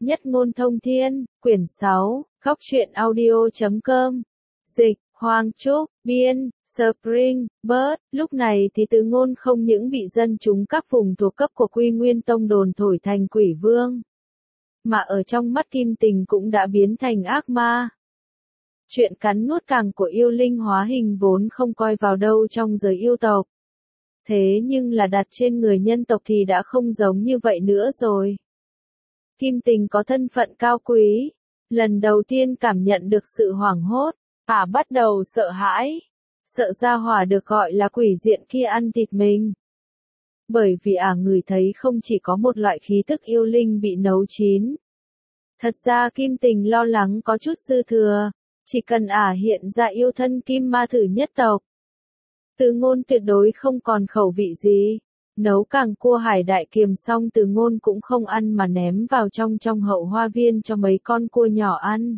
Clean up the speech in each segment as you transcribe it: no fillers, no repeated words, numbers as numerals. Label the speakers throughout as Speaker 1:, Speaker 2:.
Speaker 1: Nhất ngôn thông thiên, quyển 6, Góc truyện audio.com. Dịch, Hoàng Trúc, biên, Spring, Bird. Lúc này thì Từ Ngôn không những bị dân chúng các vùng thuộc cấp của Quy Nguyên Tông đồn thổi thành quỷ vương, mà ở trong mắt Kim Tình cũng đã biến thành ác ma. Chuyện cắn nuốt càng của yêu linh hóa hình vốn không coi vào đâu trong giới yêu tộc. Thế nhưng là đặt trên người nhân tộc thì đã không giống như vậy nữa rồi. Kim Tình có thân phận cao quý, lần đầu tiên cảm nhận được sự hoảng hốt, bắt đầu sợ hãi, sợ gia hỏa được gọi là quỷ diện kia ăn thịt mình. Bởi vì ngửi thấy không chỉ có một loại khí tức yêu linh bị nấu chín. Thật ra Kim Tình lo lắng có chút dư thừa, chỉ cần hiện ra yêu thân kim ma thử nhất tộc. Từ Ngôn tuyệt đối không còn khẩu vị gì. Nấu càng cua hải đại kiềm xong Từ Ngôn cũng không ăn mà ném vào trong hậu hoa viên cho mấy con cua nhỏ ăn.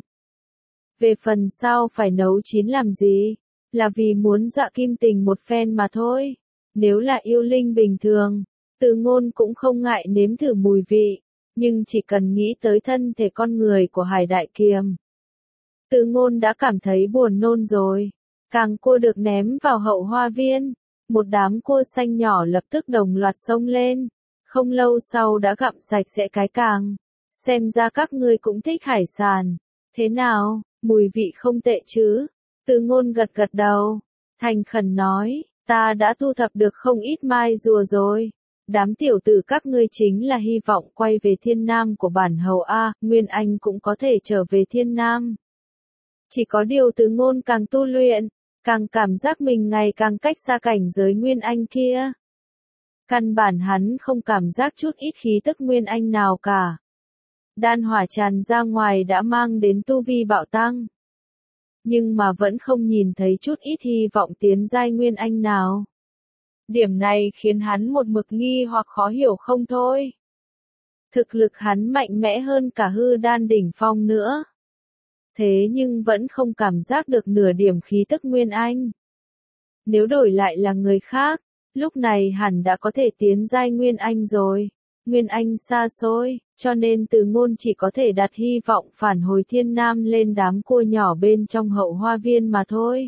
Speaker 1: Về phần sao phải nấu chín làm gì? Là vì muốn dọa Kim Tình một phen mà thôi. Nếu là yêu linh bình thường, Từ Ngôn cũng không ngại nếm thử mùi vị, nhưng chỉ cần nghĩ tới thân thể con người của hải đại kiềm, Từ Ngôn đã cảm thấy buồn nôn rồi. Càng cua được ném vào hậu hoa viên, một đám cua xanh nhỏ lập tức đồng loạt xông lên, không lâu sau đã gặm sạch sẽ cái càng. Xem ra các ngươi cũng thích hải sản. Thế nào, mùi vị không tệ chứ? Từ Ngôn gật gật đầu, thành khẩn nói, ta đã thu thập được không ít mai rùa rồi. Đám tiểu tử các ngươi chính là hy vọng quay về Thiên Nam của bản hầu Nguyên Anh cũng có thể trở về Thiên Nam. Chỉ có điều Từ Ngôn càng tu luyện, càng cảm giác mình ngày càng cách xa cảnh giới Nguyên Anh kia. Căn bản hắn không cảm giác chút ít khí tức Nguyên Anh nào cả. Đan hỏa tràn ra ngoài đã mang đến tu vi bạo tăng. Nhưng mà vẫn không nhìn thấy chút ít hy vọng tiến giai Nguyên Anh nào. Điểm này khiến hắn một mực nghi hoặc khó hiểu không thôi. Thực lực hắn mạnh mẽ hơn cả hư đan đỉnh phong nữa. Thế nhưng vẫn không cảm giác được nửa điểm khí tức Nguyên Anh. Nếu đổi lại là người khác, lúc này hẳn đã có thể tiến giai Nguyên Anh rồi. Nguyên Anh xa xôi, cho nên Từ Ngôn chỉ có thể đặt hy vọng phản hồi Thiên Nam lên đám cua nhỏ bên trong hậu hoa viên mà thôi.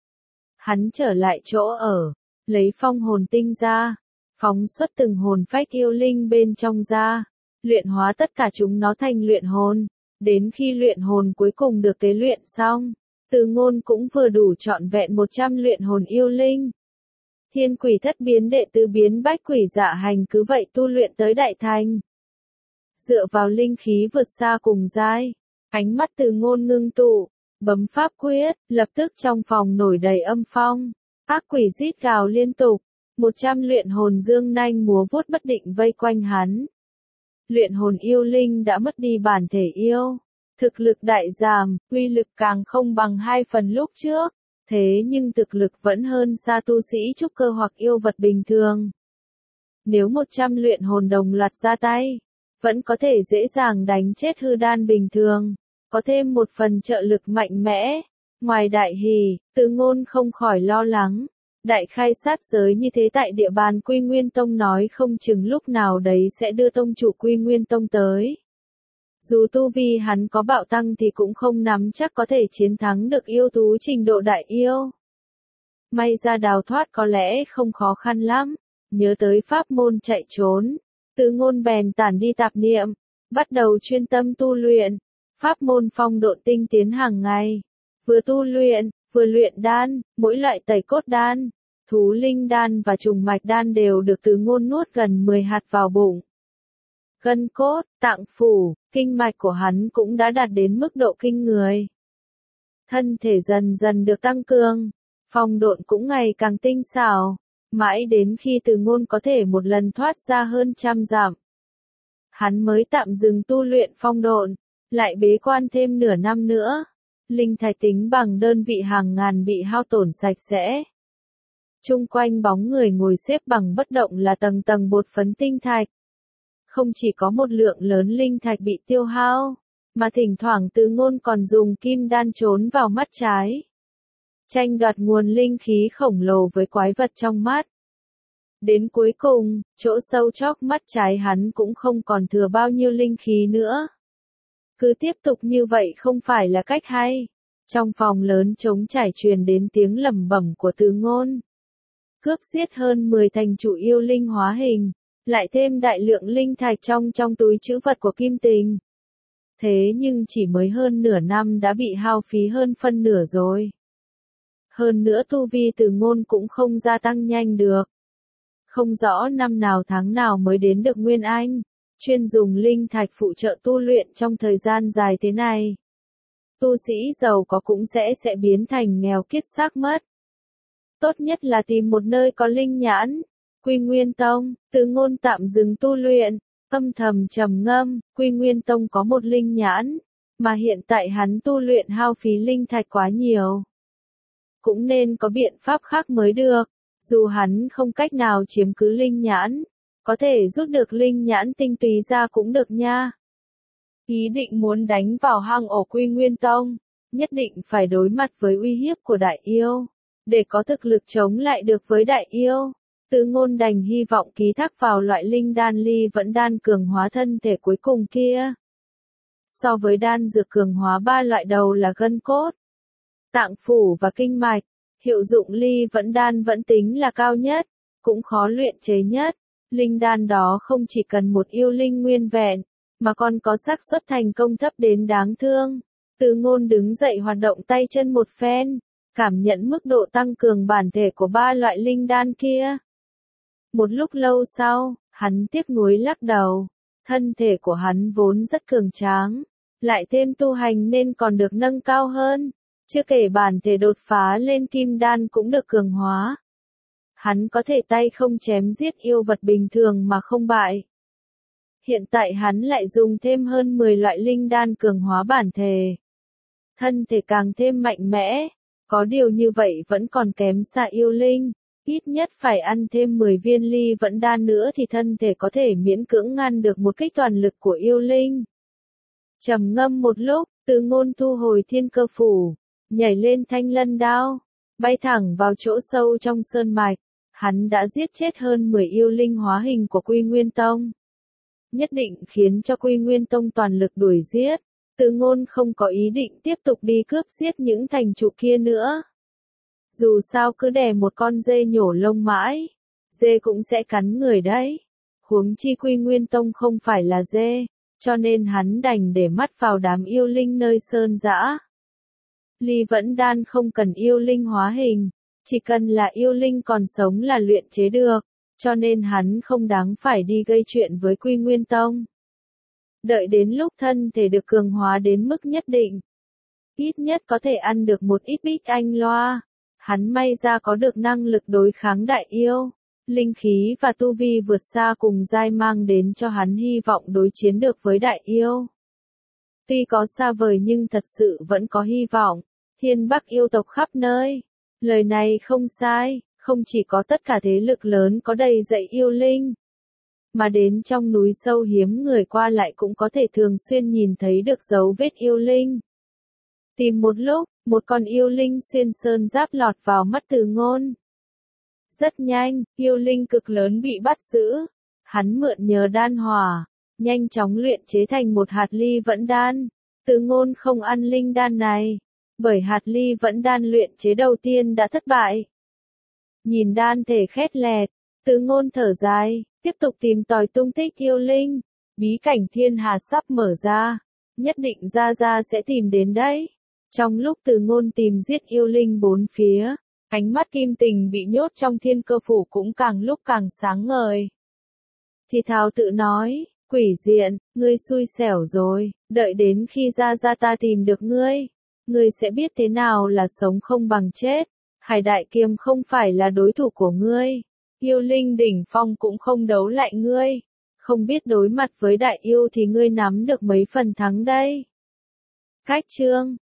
Speaker 1: Hắn trở lại chỗ ở, lấy phong hồn tinh ra, phóng xuất từng hồn phách yêu linh bên trong ra, luyện hóa tất cả chúng nó thành luyện hồn. Đến khi luyện hồn cuối cùng được tế luyện xong, Từ Ngôn cũng vừa đủ trọn vẹn 100 luyện hồn yêu linh. Thiên quỷ thất biến đệ tứ biến bách quỷ dạ hành cứ vậy tu luyện tới đại thành. Dựa vào linh khí vượt xa cùng giai, ánh mắt Từ Ngôn ngưng tụ, bấm pháp quyết, lập tức trong phòng nổi đầy âm phong. Ác quỷ rít gào liên tục, 100 luyện hồn dương nanh múa vuốt bất định vây quanh hắn. Luyện hồn yêu linh đã mất đi bản thể yêu, thực lực đại giảm, uy lực càng không bằng 2 phần lúc trước, thế nhưng thực lực vẫn hơn xa tu sĩ trúc cơ hoặc yêu vật bình thường. Nếu 100 luyện hồn đồng loạt ra tay, vẫn có thể dễ dàng đánh chết hư đan bình thường, có thêm một phần trợ lực mạnh mẽ. Ngoài đại hỉ, Từ Ngôn không khỏi lo lắng. Đại khai sát giới như thế tại địa bàn Quy Nguyên Tông nói không chừng lúc nào đấy sẽ đưa tông chủ Quy Nguyên Tông tới. Dù tu vi hắn có bạo tăng thì cũng không nắm chắc có thể chiến thắng được yêu thú trình độ đại yêu. May ra đào thoát có lẽ không khó khăn lắm. Nhớ tới pháp môn chạy trốn, Từ Ngôn bèn tản đi tạp niệm, bắt đầu chuyên tâm tu luyện. Pháp môn phong độn tinh tiến hàng ngày, vừa tu luyện, vừa luyện đan, mỗi loại tẩy cốt đan, thú linh đan và trùng mạch đan đều được Từ Ngôn nuốt gần 10 hạt vào bụng. Gân cốt, tạng phủ, kinh mạch của hắn cũng đã đạt đến mức độ kinh người. Thân thể dần dần được tăng cường, phong độn cũng ngày càng tinh xảo, mãi đến khi Từ Ngôn có thể một lần thoát ra hơn 100 dặm. Hắn mới tạm dừng tu luyện phong độn, lại bế quan thêm nửa năm nữa. Linh thạch tính bằng đơn vị hàng ngàn bị hao tổn sạch sẽ. Chung quanh bóng người ngồi xếp bằng bất động là tầng tầng bột phấn tinh thạch. Không chỉ có một lượng lớn linh thạch bị tiêu hao, mà thỉnh thoảng Từ Ngôn còn dùng kim đan trốn vào mắt trái. Tranh đoạt nguồn linh khí khổng lồ với quái vật trong mắt. Đến cuối cùng, chỗ sâu chóc mắt trái hắn cũng không còn thừa bao nhiêu linh khí nữa. Cứ tiếp tục như vậy không phải là cách hay. Trong phòng lớn trống trải truyền đến tiếng lẩm bẩm của Từ Ngôn. Cướp giết hơn 10 thành chủ yêu linh hóa hình, lại thêm đại lượng linh thạch trong túi trữ vật của Kim Tình. Thế nhưng chỉ mới hơn nửa năm đã bị hao phí hơn phân nửa rồi. Hơn nữa tu vi Từ Ngôn cũng không gia tăng nhanh được. Không rõ năm nào tháng nào mới đến được Nguyên Anh, chuyên dùng linh thạch phụ trợ tu luyện trong thời gian dài thế này. Tu sĩ giàu có cũng sẽ biến thành nghèo kiết xác mất. Tốt nhất là tìm một nơi có linh nhãn. Quy Nguyên Tông, Từ Ngôn tạm dừng tu luyện, âm thầm trầm ngâm, Quy Nguyên Tông có một linh nhãn, mà hiện tại hắn tu luyện hao phí linh thạch quá nhiều. Cũng nên có biện pháp khác mới được, dù hắn không cách nào chiếm cứ linh nhãn, có thể rút được linh nhãn tinh túy ra cũng được nha. Ý định muốn đánh vào hang ổ Quy Nguyên Tông, nhất định phải đối mặt với uy hiếp của đại yêu, để có thực lực chống lại được với đại yêu. Từ Ngôn đành hy vọng ký thác vào loại linh đan ly vẫn đan cường hóa thân thể cuối cùng kia. So với đan dược cường hóa ba loại đầu là gân cốt, tạng phủ và kinh mạch, hiệu dụng ly vẫn đan vẫn tính là cao nhất, cũng khó luyện chế nhất. Linh đan đó không chỉ cần một yêu linh nguyên vẹn, mà còn có xác suất thành công thấp đến đáng thương. Từ Ngôn đứng dậy hoạt động tay chân một phen, cảm nhận mức độ tăng cường bản thể của ba loại linh đan kia. Một lúc lâu sau, hắn tiếc nuối lắc đầu. Thân thể của hắn vốn rất cường tráng, lại thêm tu hành nên còn được nâng cao hơn. Chưa kể bản thể đột phá lên kim đan cũng được cường hóa. Hắn có thể tay không chém giết yêu vật bình thường mà không bại. Hiện tại hắn lại dùng thêm hơn 10 loại linh đan cường hóa bản thể. Thân thể càng thêm mạnh mẽ, có điều như vậy vẫn còn kém xa yêu linh. Ít nhất phải ăn thêm 10 viên ly vẫn đan nữa thì thân thể có thể miễn cưỡng ngăn được một kích toàn lực của yêu linh. Trầm ngâm một lúc, Từ Ngôn thu hồi thiên cơ phủ, nhảy lên thanh lân đao, bay thẳng vào chỗ sâu trong sơn mạch. Hắn đã giết chết hơn 10 yêu linh hóa hình của Quy Nguyên Tông. Nhất định khiến cho Quy Nguyên Tông toàn lực đuổi giết. Từ Ngôn không có ý định tiếp tục đi cướp giết những thành chủ kia nữa. Dù sao cứ đè một con dê nhổ lông mãi, dê cũng sẽ cắn người đấy. Huống chi Quy Nguyên Tông không phải là dê, cho nên hắn đành để mắt vào đám yêu linh nơi sơn dã. Ly vẫn đan không cần yêu linh hóa hình, chỉ cần là yêu linh còn sống là luyện chế được, cho nên hắn không đáng phải đi gây chuyện với Quy Nguyên Tông. Đợi đến lúc thân thể được cường hóa đến mức nhất định, ít nhất có thể ăn được một ít bích anh loa, hắn may ra có được năng lực đối kháng đại yêu, linh khí và tu vi vượt xa cùng giai mang đến cho hắn hy vọng đối chiến được với đại yêu. Tuy có xa vời nhưng thật sự vẫn có hy vọng, thiên bắc yêu tộc khắp nơi. Lời này không sai, không chỉ có tất cả thế lực lớn có đầy dạy yêu linh, mà đến trong núi sâu hiếm người qua lại cũng có thể thường xuyên nhìn thấy được dấu vết yêu linh. Tìm một lúc, một con yêu linh xuyên sơn giáp lọt vào mắt Từ Ngôn. Rất nhanh, yêu linh cực lớn bị bắt giữ. Hắn mượn nhờ đan hỏa, nhanh chóng luyện chế thành một hạt ly vẫn đan. Từ Ngôn không ăn linh đan này, bởi hạt ly vẫn đan luyện chế đầu tiên đã thất bại. Nhìn đan thể khét lẹt, Từ Ngôn thở dài, tiếp tục tìm tòi tung tích yêu linh. Bí cảnh thiên hà sắp mở ra, nhất định Gia sẽ tìm đến đấy. Trong lúc Từ Ngôn tìm giết yêu linh bốn phía, ánh mắt Kim Tình bị nhốt trong thiên cơ phủ cũng càng lúc càng sáng ngời. Thì thào tự nói, quỷ diện, ngươi xui xẻo rồi, đợi đến khi Gia ta tìm được ngươi sẽ biết thế nào là sống không bằng chết. Hải Đại Kiêm không phải là đối thủ của ngươi, yêu linh đỉnh phong cũng không đấu lại ngươi, không biết đối mặt với đại yêu thì ngươi nắm được mấy phần thắng đây. Cách chương